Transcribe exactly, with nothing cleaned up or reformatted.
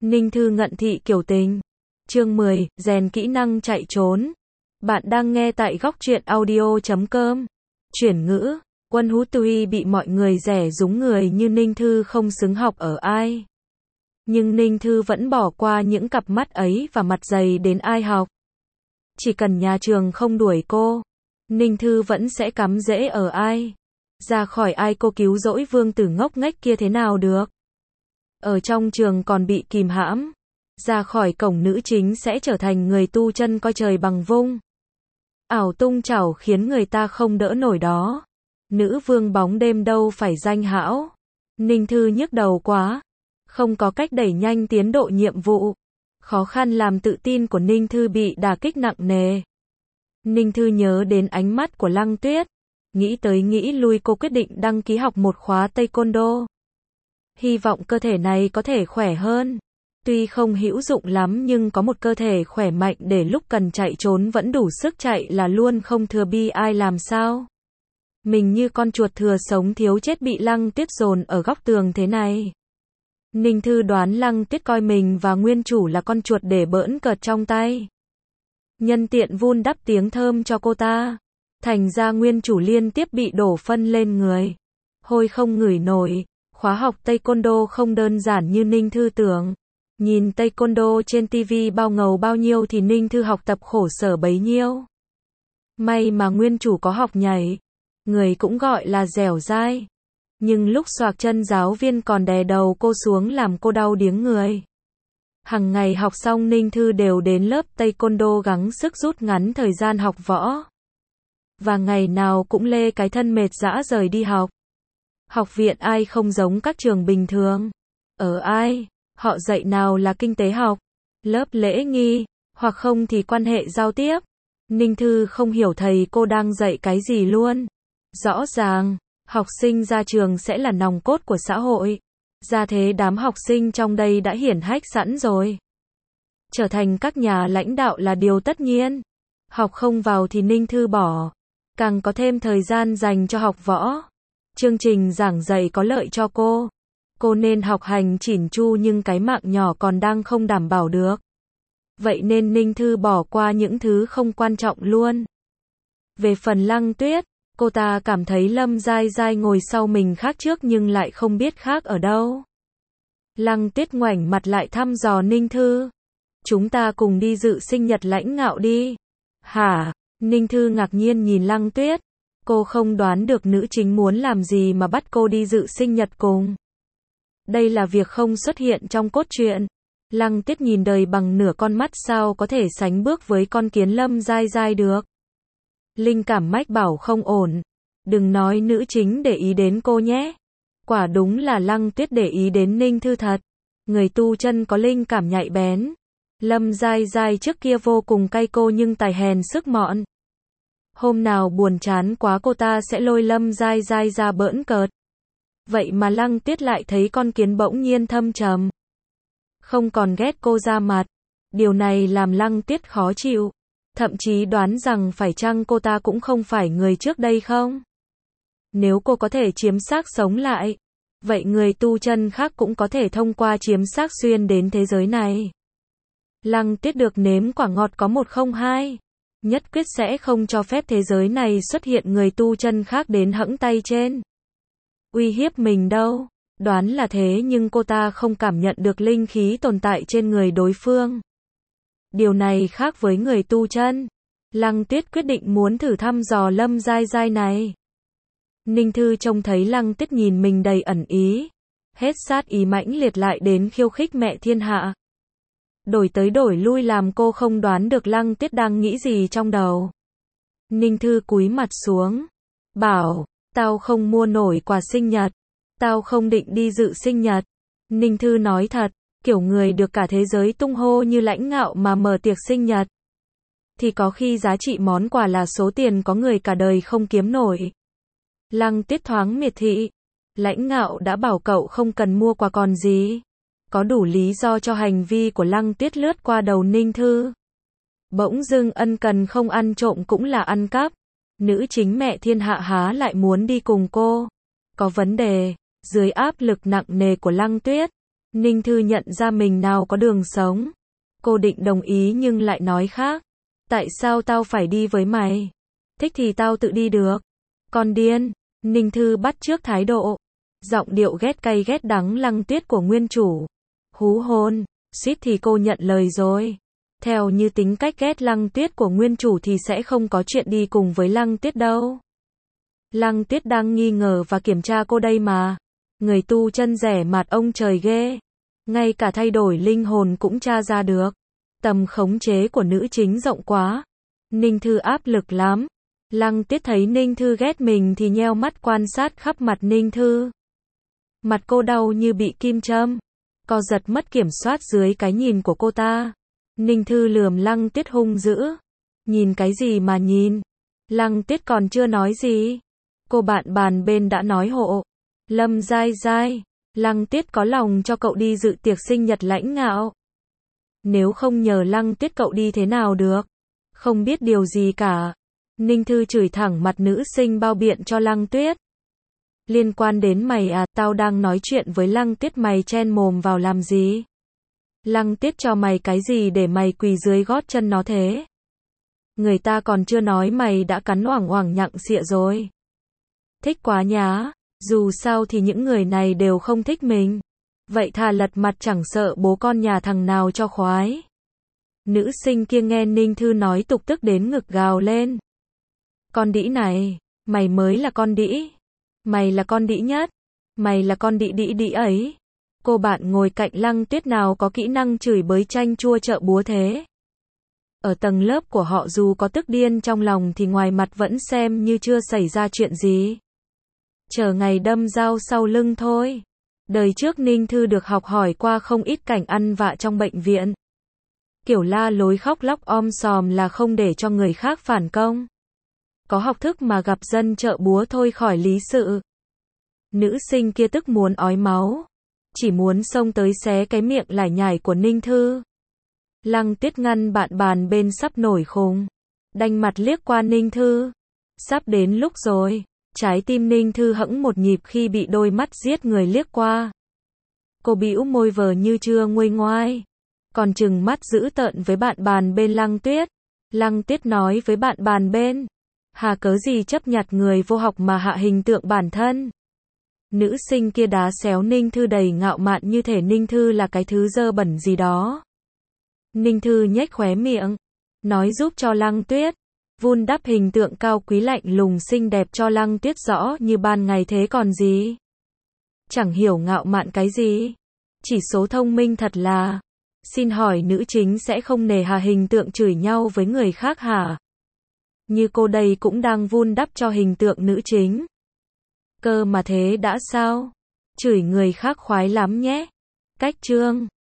Ninh Thư ngận thị kiểu tình. Chương mười, rèn kỹ năng chạy trốn. Bạn đang nghe tại góc truyện audio chấm com. Chuyển ngữ, Quân Hú tuy bị mọi người rẻ rúng người như Ninh Thư không xứng học ở ai. Nhưng Ninh Thư vẫn bỏ qua những cặp mắt ấy và mặt dày đến ai học. Chỉ cần nhà trường không đuổi cô, Ninh Thư vẫn sẽ cắm rễ ở ai. Ra khỏi ai cô cứu rỗi vương tử ngốc nghếch kia thế nào được. Ở trong trường còn bị kìm hãm. Ra khỏi cổng nữ chính sẽ trở thành người tu chân coi trời bằng vung. Ảo tung chảo khiến người ta không đỡ nổi đó. Nữ vương bóng đêm đâu phải danh hão. Ninh Thư nhức đầu quá. Không có cách đẩy nhanh tiến độ nhiệm vụ. Khó khăn làm tự tin của Ninh Thư bị đả kích nặng nề. Ninh Thư nhớ đến ánh mắt của Lăng Tuyết. Nghĩ tới nghĩ lui cô quyết định đăng ký học một khóa Taekwondo. Hy vọng cơ thể này có thể khỏe hơn. Tuy không hữu dụng lắm nhưng có một cơ thể khỏe mạnh để lúc cần chạy trốn vẫn đủ sức chạy là luôn không thừa bi ai làm sao. Mình như con chuột thừa sống thiếu chết bị Lăng Tuyết dồn ở góc tường thế này. Ninh Thư đoán Lăng Tuyết coi mình và nguyên chủ là con chuột để bỡn cợt trong tay. Nhân tiện vun đắp tiếng thơm cho cô ta. Thành ra nguyên chủ liên tiếp bị đổ phân lên người. Hôi không ngửi nổi. Khóa học Taekwondo không đơn giản như Ninh Thư tưởng. Nhìn Taekwondo trên ti vi bao ngầu bao nhiêu thì Ninh Thư học tập khổ sở bấy nhiêu. May mà nguyên chủ có học nhảy. Người cũng gọi là dẻo dai. Nhưng lúc xoạc chân giáo viên còn đè đầu cô xuống làm cô đau điếng người. Hằng ngày học xong Ninh Thư đều đến lớp Taekwondo gắng sức rút ngắn thời gian học võ. Và ngày nào cũng lê cái thân mệt rã rời đi học. Học viện ai không giống các trường bình thường. Ở ai, họ dạy nào là kinh tế học, lớp lễ nghi, hoặc không thì quan hệ giao tiếp. Ninh Thư không hiểu thầy cô đang dạy cái gì luôn. Rõ ràng, học sinh ra trường sẽ là nòng cốt của xã hội. Ra thế đám học sinh trong đây đã hiển hách sẵn rồi. Trở thành các nhà lãnh đạo là điều tất nhiên. Học không vào thì Ninh Thư bỏ. Càng có thêm thời gian dành cho học võ. Chương trình giảng dạy có lợi cho cô. Cô nên học hành chỉn chu nhưng cái mạng nhỏ còn đang không đảm bảo được. Vậy nên Ninh Thư bỏ qua những thứ không quan trọng luôn. Về phần Lăng Tuyết, cô ta cảm thấy Lâm Giai Giai ngồi sau mình khác trước nhưng lại không biết khác ở đâu. Lăng Tuyết ngoảnh mặt lại thăm dò Ninh Thư. Chúng ta cùng đi dự sinh nhật Lãnh Ngạo đi. Hả? Ninh Thư ngạc nhiên nhìn Lăng Tuyết. Cô không đoán được nữ chính muốn làm gì mà bắt cô đi dự sinh nhật cùng. Đây là việc không xuất hiện trong cốt truyện. Lăng Tuyết nhìn đời bằng nửa con mắt sao có thể sánh bước với con kiến Lâm Giai Giai được. Linh cảm mách bảo không ổn. Đừng nói nữ chính để ý đến cô nhé. Quả đúng là Lăng Tuyết để ý đến Ninh Thư thật. Người tu chân có linh cảm nhạy bén. Lâm Giai Giai trước kia vô cùng cay cô nhưng tài hèn sức mọn. Hôm nào buồn chán quá cô ta sẽ lôi Lâm Giai Giai ra bỡn cợt. Vậy mà Lăng Tuyết lại thấy con kiến bỗng nhiên thâm trầm. Không còn ghét cô ra mặt. Điều này làm Lăng Tuyết khó chịu. Thậm chí đoán rằng phải chăng cô ta cũng không phải người trước đây không? Nếu cô có thể chiếm xác sống lại, vậy người tu chân khác cũng có thể thông qua chiếm xác xuyên đến thế giới này. Lăng Tuyết được nếm quả ngọt có một không hai. Nhất quyết sẽ không cho phép thế giới này xuất hiện người tu chân khác đến hẫng tay trên. Uy hiếp mình đâu. Đoán là thế nhưng cô ta không cảm nhận được linh khí tồn tại trên người đối phương. Điều này khác với người tu chân. Lăng Tuyết quyết định muốn thử thăm dò Lâm Giai Giai này. Ninh Thư trông thấy Lăng Tuyết nhìn mình đầy ẩn ý. Hết sát ý mãnh liệt lại đến khiêu khích mẹ thiên hạ. Đổi tới đổi lui làm cô không đoán được Lăng Tuyết đang nghĩ gì trong đầu. Ninh Thư cúi mặt xuống. Bảo, tao không mua nổi quà sinh nhật. Tao không định đi dự sinh nhật. Ninh Thư nói thật, kiểu người được cả thế giới tung hô như Lãnh Ngạo mà mở tiệc sinh nhật. Thì có khi giá trị món quà là số tiền có người cả đời không kiếm nổi. Lăng Tuyết thoáng miệt thị. Lãnh Ngạo đã bảo cậu không cần mua quà còn gì. Có đủ lý do cho hành vi của Lăng Tuyết lướt qua đầu Ninh Thư. Bỗng dưng ân cần không ăn trộm cũng là ăn cắp. Nữ chính mẹ thiên hạ há lại muốn đi cùng cô. Có vấn đề. Dưới áp lực nặng nề của Lăng Tuyết, Ninh Thư nhận ra mình nào có đường sống. Cô định đồng ý nhưng lại nói khác. Tại sao tao phải đi với mày? Thích thì tao tự đi được. Con điên. Ninh Thư bắt chước thái độ, giọng điệu ghét cay ghét đắng Lăng Tuyết của nguyên chủ. Hú hôn, suýt thì cô nhận lời rồi. Theo như tính cách ghét Lăng Tuyết của nguyên chủ thì sẽ không có chuyện đi cùng với Lăng Tuyết đâu. Lăng Tuyết đang nghi ngờ và kiểm tra cô đây mà. Người tu chân rẻ mạt ông trời ghê. Ngay cả thay đổi linh hồn cũng tra ra được. Tầm khống chế của nữ chính rộng quá. Ninh Thư áp lực lắm. Lăng Tuyết thấy Ninh Thư ghét mình thì nheo mắt quan sát khắp mặt Ninh Thư. Mặt cô đau như bị kim châm. Co giật mất kiểm soát dưới cái nhìn của cô ta. Ninh Thư lườm Lăng Tuyết hung dữ. Nhìn cái gì mà nhìn? Lăng Tuyết còn chưa nói gì. Cô bạn bàn bên đã nói hộ. Lâm dai dai, Lăng Tuyết có lòng cho cậu đi dự tiệc sinh nhật Lãnh Ngạo. Nếu không nhờ Lăng Tuyết cậu đi thế nào được? Không biết điều gì cả. Ninh Thư chửi thẳng mặt nữ sinh bao biện cho Lăng Tuyết. Liên quan đến mày à, tao đang nói chuyện với Lăng Tuyết, mày chen mồm vào làm gì? Lăng Tuyết cho mày cái gì để mày quỳ dưới gót chân nó thế? Người ta còn chưa nói mày đã cắn oảng oảng nhặng xịa rồi. Thích quá nhá, dù sao thì những người này đều không thích mình. Vậy thà lật mặt chẳng sợ bố con nhà thằng nào cho khoái. Nữ sinh kia nghe Ninh Thư nói tục tức đến ngực gào lên. Con đĩ này, mày mới là con đĩ. Mày là con đĩ nhất. Mày là con đĩ đĩ đĩ ấy. Cô bạn ngồi cạnh Lăng Tuyết nào có kỹ năng chửi bới chanh chua chợ búa thế. Ở tầng lớp của họ dù có tức điên trong lòng thì ngoài mặt vẫn xem như chưa xảy ra chuyện gì. Chờ ngày đâm dao sau lưng thôi. Đời trước Ninh Thư được học hỏi qua không ít cảnh ăn vạ trong bệnh viện. Kiểu la lối khóc lóc om sòm là không để cho người khác phản công. Có học thức mà gặp dân chợ búa thôi khỏi lý sự. Nữ sinh kia tức muốn ói máu. Chỉ muốn xông tới xé cái miệng lải nhải của Ninh Thư. Lăng Tuyết ngăn bạn bàn bên sắp nổi khùng. Đanh mặt liếc qua Ninh Thư. Sắp đến lúc rồi. Trái tim Ninh Thư hẫng một nhịp khi bị đôi mắt giết người liếc qua. Cô bĩu môi vờ như chưa nguôi ngoai. Còn trừng mắt dữ tợn với bạn bàn bên Lăng Tuyết. Lăng Tuyết nói với bạn bàn bên. Hà cớ gì chấp nhặt người vô học mà hạ hình tượng bản thân. Nữ sinh kia đá xéo Ninh Thư đầy ngạo mạn như thể Ninh Thư là cái thứ dơ bẩn gì đó. Ninh Thư nhếch khóe miệng. Nói giúp cho Lăng Tuyết. Vun đắp hình tượng cao quý lạnh lùng xinh đẹp cho Lăng Tuyết rõ như ban ngày thế còn gì. Chẳng hiểu ngạo mạn cái gì. Chỉ số thông minh thật là. Xin hỏi nữ chính sẽ không nề hà hình tượng chửi nhau với người khác hả? Như cô đây cũng đang vun đắp cho hình tượng nữ chính. Cơ mà thế đã sao? Chửi người khác khoái lắm nhé. Cách chương